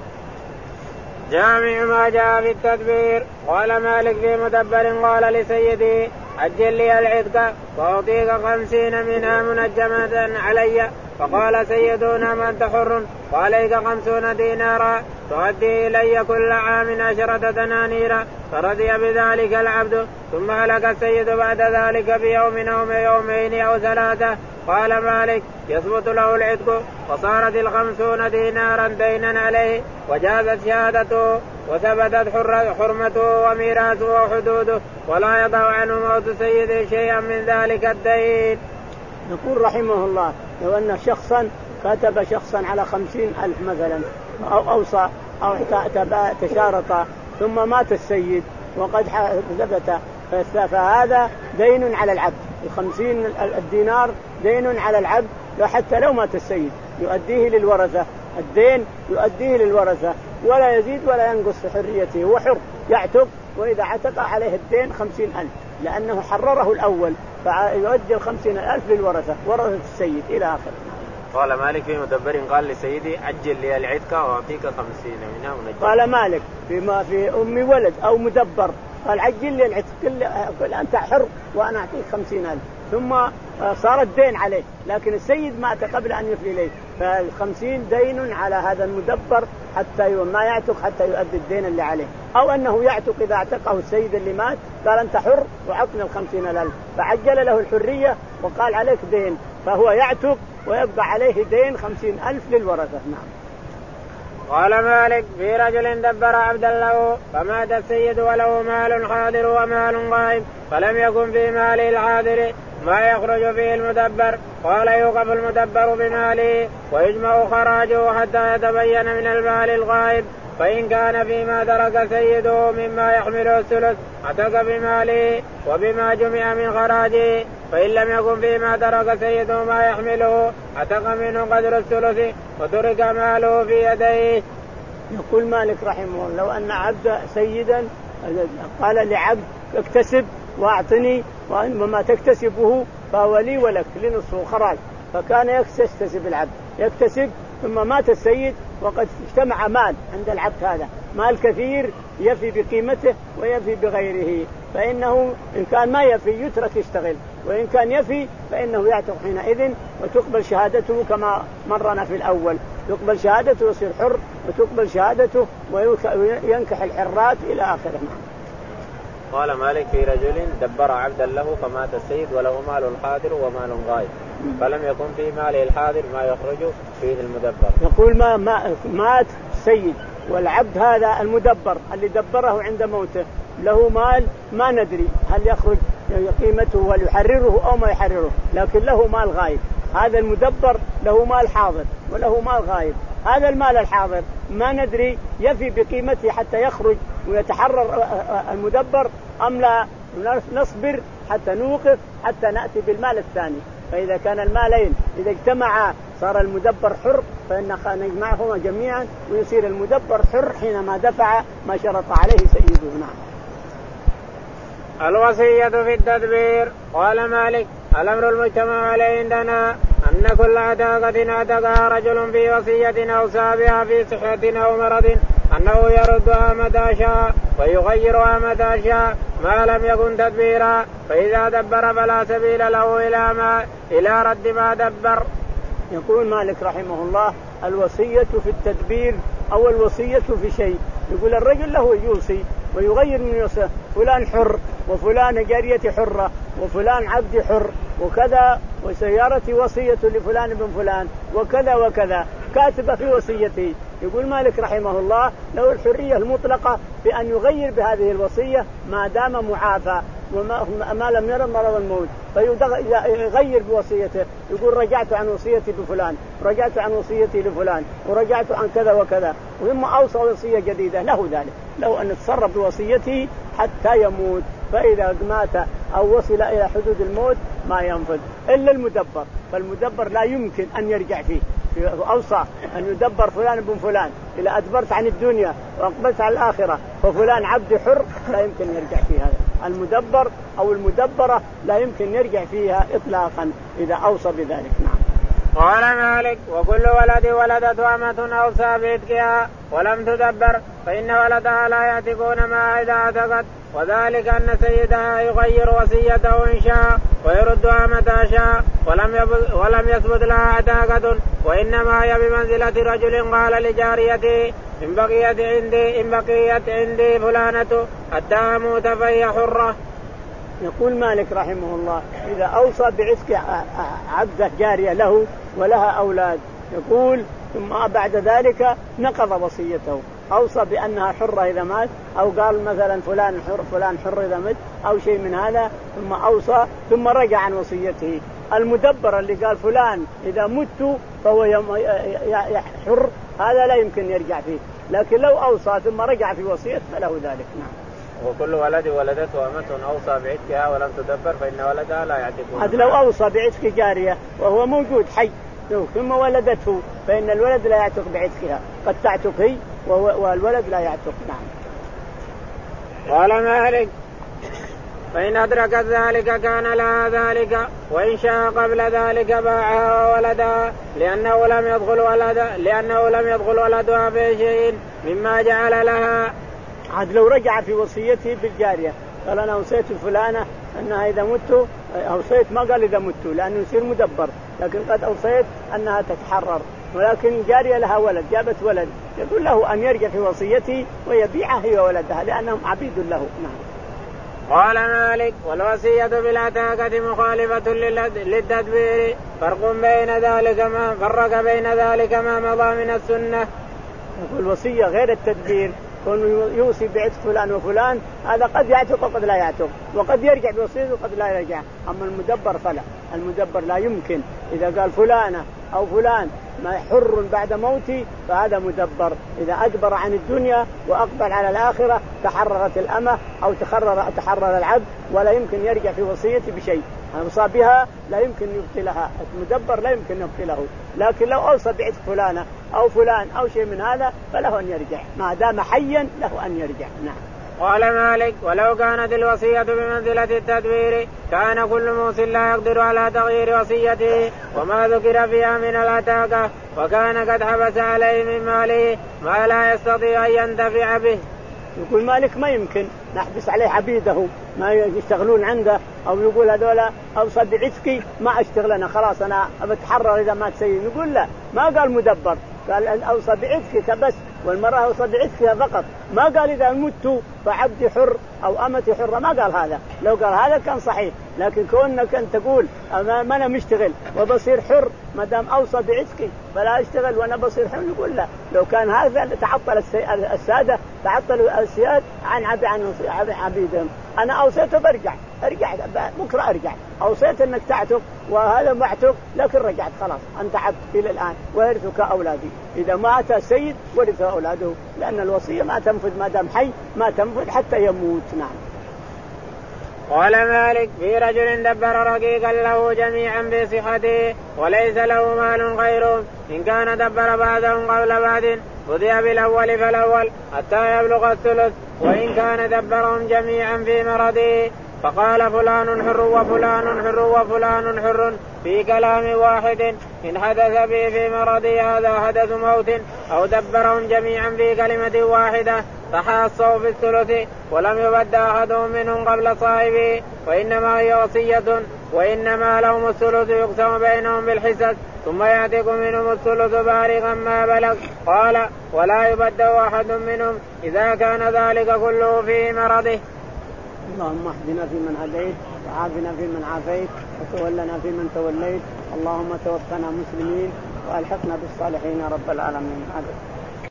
جامع ما جاء في التدبير. قال مالك في مدبر قال لسيدي أجل لي العتق وأعطيك خمسين منها منجمة علي، فقال سيدنا ما أنت حر وعليك خمسون دينارا تؤدي إلي كل عام عشرة دنانير، فرضي بذلك العبد. ثم هلك السيد بعد ذلك بيوم أو يومين أو ثلاثة. قال مالك يثبت له العتق وصارت الخمسون دينارا دينا عليه وجازت شهادته وثبتت حرمته وميراثه وحدوده ولا يضع عنه موت سيده شيئا من ذلك الدين. يقول رحمه الله لو أن شخصا كتب شخصا على خمسين ألف مثلا أو أوصى أو تشارط ثم مات السيد وقد ثبت، فهذا دين على العبد. الخمسين الدينار دين على العبد حتى لو مات السيد يؤديه للورثة، الدين يؤديه للورثة ولا يزيد ولا ينقص في حريته، هو حر يعتق، وإذا عتق عليه الدين خمسين ألف لأنه حرره الأول فيؤدي الخمسين ألف للورثة ورثة السيد إلى آخره. قال مالك في مدبر قال لسيدي أجل لي العتق وأعطيك خمسين منها منجمة. قال مالك فيما في أم ولد أو مدبر قال عجل لي العتق قل أنت حر وأنا أعطيك خمسين ألف، ثم صار الدين عليه لكن السيد مات قبل أن يفلي إليه، فالخمسين دين على هذا المدبر حتى ما يعتق حتى يؤدي الدين اللي عليه، أو أنه يعتق إذا اعتقه السيد اللي مات قال أنت حر وعطني الخمسين ألف، فعجل له الحرية وقال عليك دين، فهو يعتق ويبقى عليه دين خمسين ألف للورثة. نعم. قال مالك في رجل دبر عبدا له فمات السيد وله مال حاضر ومال غائب فلم يكن في ماله الحاضر ما يخرج فيه المدبر، قال يوقف المدبر بماله ويجمع خراجه حتى يتبين من المال الغائب، فإن كان فيما ترك سيده مما يحمله الثلث عتق بماله وبما جمع من خراجه، فإن لم يكن فيما ترك سيده ما يحمله عتق منه قدر الثلث وترك ماله في يديه. يقول مالك رحمه الله لو أن عبد سيدا قال لعبد اكتسب واعطني وما تكتسبه فهو لي ولك لنصف خراج، فكان يكتسب العبد يكتسب ثم مات السيد وقد اجتمع مال عند العبد، هذا مال كثير يفي بقيمته ويفي بغيره، فإنه إن كان ما يفي يترك يشتغل، وإن كان يفي فإنه يعتق حينئذ وتقبل شهادته كما مرنا في الأول، يقبل شهادته ويصير حر وتقبل شهادته وينكح الحرات إلى آخره. قال مالك في رجل دبر عبدا له فمات السيد وله مال حاضر ومال غائب فلم يكن في ماله الحاضر ما يخرج فيه المدبر. يقول ما, ما مات السيد والعبد هذا المدبر اللي دبره عند موته له مال ما ندري هل يخرج قيمته وهل يحرره أو ما يحرره، لكن له مال غائب. هذا المدبر له مال حاضر وله مال غائب، هذا المال الحاضر ما ندري يفي بقيمته حتى يخرج ويتحرر المدبر أم لا، نصبر حتى نوقف حتى نأتي بالمال الثاني. فإذا كان المالين إذا اجتمعا صار المدبر حر فإن نجمعهما جميعا ويصير المدبر حر حينما دفع ما شرط عليه سيده. نعم. الوصية في التدبير. قال مالك الأمر المجتمع عليه عندنا أن كل عتاقة عتقها رجل في وصية أو سابها في صحة أو مرض أنه يردها متى شاء ويغيرها متى شاء ما لم يكن تدبيرا، فإذا دبر فلا سبيل له إلى ما إلى رد ما دبر. يقول مالك رحمه الله الوصية في التدبير أو الوصية في شيء، يقول الرجل له يوصي ويغير من يوصيه، فلان حر وفلان جارية حرة وفلان عبد حر وكذا، وسيارتي وصية لفلان بن فلان وكذا وكذا، كاتب في وصيته يقول مالك رحمه الله له الحرية المطلقة بأن يغير بهذه الوصية ما دام معافى وما ما لم يرى مرض الموت، فيغير بوصيته، يقول رجعت عن وصيتي بفلان، رجعت عن وصيتي لفلان، ورجعت عن كذا وكذا، ثم أوصى وصية جديدة، له ذلك، له أن يتصرف بوصيته حتى يموت، فإذا مات أو وصل إلى حدود الموت ما ينفذ إلا المدبر، فالمدبر لا يمكن أن يرجع فيه. أوصى أن يدبر فلان بن فلان، إذا أدبرت عن الدنيا وأقبلت على الآخرة ففلان عبد حر، لا يمكن يرجع فيه هذا المدبر أو المدبرة، لا يمكن يرجع فيها إطلاقا إذا أوصى بذلك. نعم. قال مالك وكل ولد ولدته أمة أوصى بعتقها ولم تدبر فإن ولدها لا يعتقون ما إذا اعتقت، وذلك أن سيدها يغير وصيته إن شاء ويردها متى شاء ولم ولم يثبت لها عتاقة، وإنما هي بمنزلة رجل قال لجاريته إن بقيت عندي إن بقيت عندي فلانة حتى أموت فهي حرة. يقول مالك رحمه الله إذا أوصى بعتق عبده جارية له ولها أولاد، يقول ثم بعد ذلك نقض وصيته، أوصى بأنها حرة إذا مات، أو قال مثلا فلان حر فلان حر إذا مات أو شيء من هذا، ثم أوصى ثم رجع عن وصيته. المدبر اللي قال فلان إذا مت فهو حر، هذا لا يمكن يرجع فيه، لكن لو أوصى ثم رجع في وصيته فله ذلك. نعم. وكل ولد ولدته أمة أوصى بعتقها ولم تدبر فإن ولدها لا يعتقون. هذا لو أوصى بعتق جارية وهو موجود حي ثم ولدته فإن الولد لا يعتق بعتقها، قد تعتق هي والولد لا يعتق. نعم. قال مالك فإن أدركت ذلك كان لها ذلك، وإن شاء قبل ذلك باعها وولدها لأنه لم يدخل ولدها لأنه لم يدخل ولدها في شيء مما جعل لها. عاد لو رجع في وصيته بالجارية قال أنا أوصيت فلانة أنها إذا مت، أوصيت ما قال إذا مت لأنه يصير مدبر، لكن قد أوصيت أنها تتحرر، ولكن جارية لها ولد جابت ولد، يقول له أن يرجع في وصيته ويبيعها هي وولدها لأنهم عبيد له. نعم. قال مالك والوصية بالعتاقة مخالفة للتدبير، فرق بين ذلك ما فرق بين ذلك ما مضى من السنة. يقول الوصية غير التدبير، كون يوصي بعتق فلان وفلان هذا قد يعتق وقد لا يعتق، وقد يرجع بوصيته وقد لا يرجع، أما المدبر فلا، المدبر لا يمكن، إذا قال فلانة أو فلان ما حر بعد موتي فهذا مدبر، إذا أدبر عن الدنيا وأقبل على الآخرة تحررت الأمة أو تحرر تحرر العبد، ولا يمكن يرجع في وصيته بشيء، أوصى بها لا يمكن يبطلها، المدبر لا يمكن يبطله، لكن لو أوصى بعتق فلانة أو فلان أو شيء من هذا فله أن يرجع، ما دام حيا له أن يرجع. نعم. قال مالك ولو كانت الوصية بمنزلة التدبير كان كل موص لا يقدر على تغيير وصيته وما ذكر فيها من العتاقة، وكان قد حبس عليه من ماله ما لا يستطيع أن ينتفع به. يقول مالك ما يمكن نحبس عليه عبيده ما يشتغلون عنده، أو يقول هذولا أوصى بعتقي ما أشتغل أنا خلاص أنا بتحرر إذا ما تسير، نقول لا، ما قال مدبر، قال أن أوصى بعتقك بس، والمرأة أوصى بعتقها فقط، ما قال إذا مت فعبدي حر أو أمتي حرة، ما قال هذا، لو قال هذا كان صحيح، لكن كونك أن تقول ما أنا مشتغل وبصير حر ما دام أوصى بعتقي فلا أشتغل وأنا بصير حر، نقول لا، لو كان هذا تعطل السادة تعطلوا السياد عن عن عبيدهم، أنا أوصيته برجع ارجع بكرة ارجع، أوصيت أنك تعتق وهذا معتق لكن رجعت خلاص أنت عبد إلى الآن ويرثك أولادي، إذا مات السيد ورث أولاده، لأن الوصية ما تنفذ ما دام حي ما تنفذ حتى يموت. نعم. قال مالك في رجل دبر رقيقا له جميعا بصحته وليس له مال غيره، إن كان دبر بعضهم قبل بعض بدأ بالأول فالأول حتى يبلغ الثلث، وإن كان دبرهم جميعا في مرضه فقال فلان حر وفلان حر وفلان حر في كلام واحد، إن حدث به في مرضه هذا حدث موت أو دبرهم جميعا في كلمة واحدة فحاصوا في الثلث ولم يبد أحدهم منهم قبل صاحبه، وإنما هي وصية وإنما لهم الثلث يقسم بينهم بالحسد ثم يعتق منهم الثلث بالغا ما بلغ. قال ولا يبد أحد منهم إذا كان ذلك كله في مرضه. اللهم اهدنا فيمن هديت وعافنا فيمن عافيت وتولنا فيمن توليت، اللهم توفنا مسلمين وألحقنا بالصالحين رب العالمين.